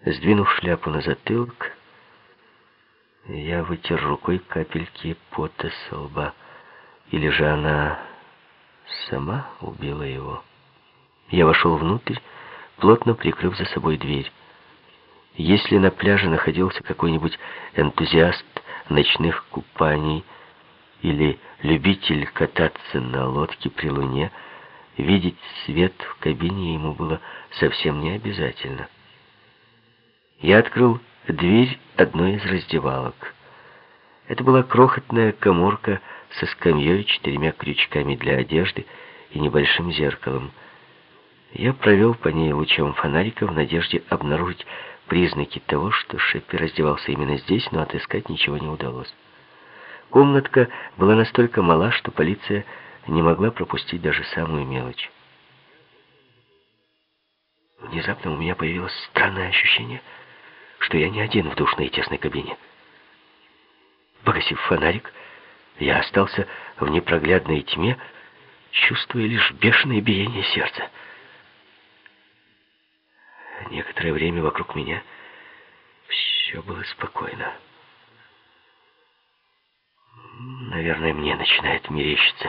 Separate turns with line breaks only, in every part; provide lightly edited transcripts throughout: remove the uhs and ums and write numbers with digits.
Сдвинув шляпу на затылок, я вытер рукой капельки пота со лба. Или же она сама убила его? Я вошел внутрь, плотно прикрыв за собой дверь. Если на пляже находился какой-нибудь энтузиаст ночных купаний или любитель кататься на лодке при луне, видеть свет в кабине ему было совсем не обязательно. Я открыл дверь одной из раздевалок. Это была крохотная каморка со скамьей, 4 крючками для одежды и небольшим зеркалом. Я провел по ней лучом фонарика в надежде обнаружить признаки того, что Шеппи раздевался именно здесь, но отыскать ничего не удалось. Комнатка была настолько мала, что полиция не могла пропустить даже самую мелочь. Внезапно у меня появилось странное ощущение, что я не один в душной и тесной кабине. Погасив фонарик, я остался в непроглядной тьме, чувствуя лишь бешеное биение сердца. Некоторое время вокруг меня все было спокойно. Наверное, мне начинает мерещиться.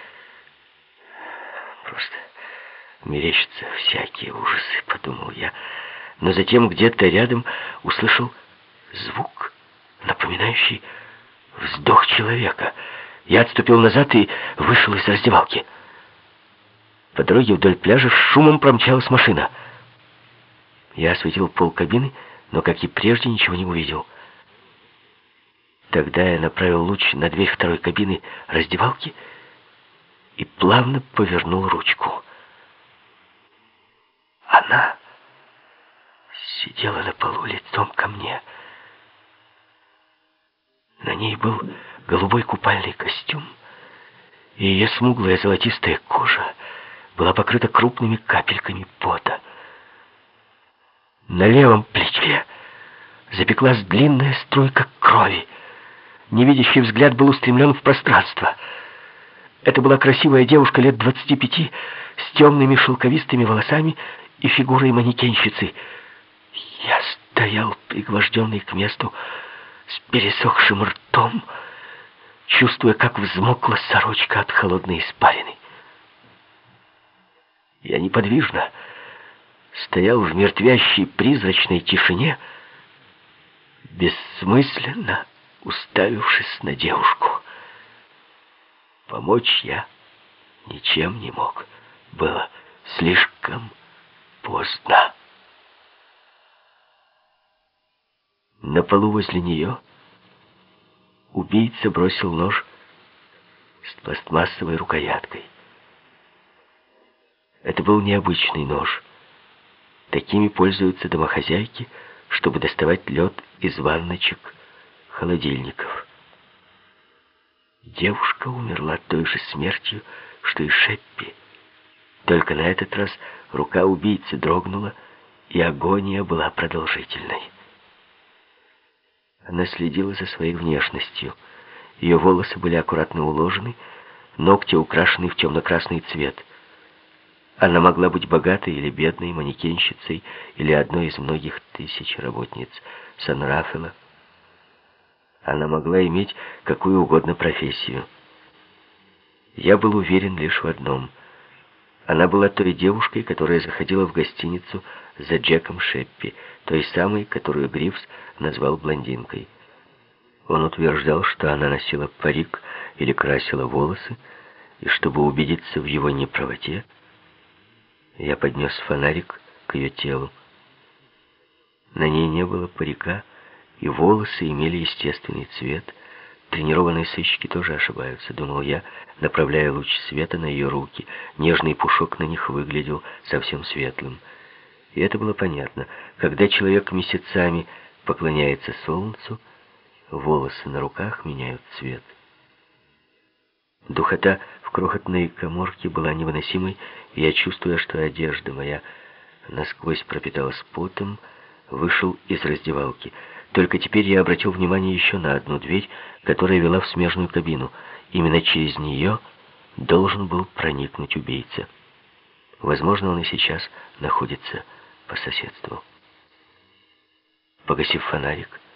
Просто мерещатся всякие ужасы, подумал я. Но затем где-то рядом услышал звук, напоминающий вздох человека. Я отступил назад и вышел из раздевалки. По дороге вдоль пляжа с шумом промчалась машина. Я осветил пол кабины, но, как и прежде, ничего не увидел. Тогда я направил луч на дверь второй кабины раздевалки и плавно повернул ручку. Она сидела на полу лицом ко мне. На ней был голубой купальный костюм, и ее смуглая золотистая кожа была покрыта крупными капельками пота. На левом плече запеклась длинная струйка крови. Невидящий взгляд был устремлен в пространство. Это была красивая девушка лет 25 с темными шелковистыми волосами и фигурой манекенщицы. Я стоял, пригвожденный к месту, с пересохшим ртом, чувствуя, как взмокла сорочка от холодной испарины. Я неподвижно стоял в мертвящей призрачной тишине, бессмысленно уставившись на девушку. Помочь я ничем не мог. Было слишком поздно. На полу возле нее убийца бросил нож с пластмассовой рукояткой. Это был необычный нож. Такими пользуются домохозяйки, чтобы доставать лед из ванночек, холодильников. Девушка умерла той же смертью, что и Шеппи. Только на этот раз рука убийцы дрогнула, и агония была продолжительной. Она следила за своей внешностью. Ее волосы были аккуратно уложены, ногти украшены в темно-красный цвет. Она могла быть богатой или бедной, манекенщицей, или одной из многих тысяч работниц Сан-Рафаэла. Она могла иметь какую угодно профессию. Я был уверен лишь в одном. Она была той девушкой, которая заходила в гостиницу за Джеком Шеппи, той самой, которую Грифс назвал блондинкой. Он утверждал, что она носила парик или красила волосы, и чтобы убедиться в его неправоте, я поднес фонарик к ее телу. На ней не было парика, и волосы имели естественный цвет. Тренированные сыщики тоже ошибаются, думал я, направляя луч света на ее руки. Нежный пушок на них выглядел совсем светлым. И это было понятно. Когда человек месяцами поклоняется солнцу, волосы на руках меняют цвет. Духота в крохотной каморке была невыносимой, и я, чувствуя, что одежда моя насквозь пропиталась потом, вышел из раздевалки. Только теперь я обратил внимание еще на одну дверь, которая вела в смежную кабину. Именно через нее должен был проникнуть убийца. Возможно, он и сейчас находится по соседству. Погасив фонарик,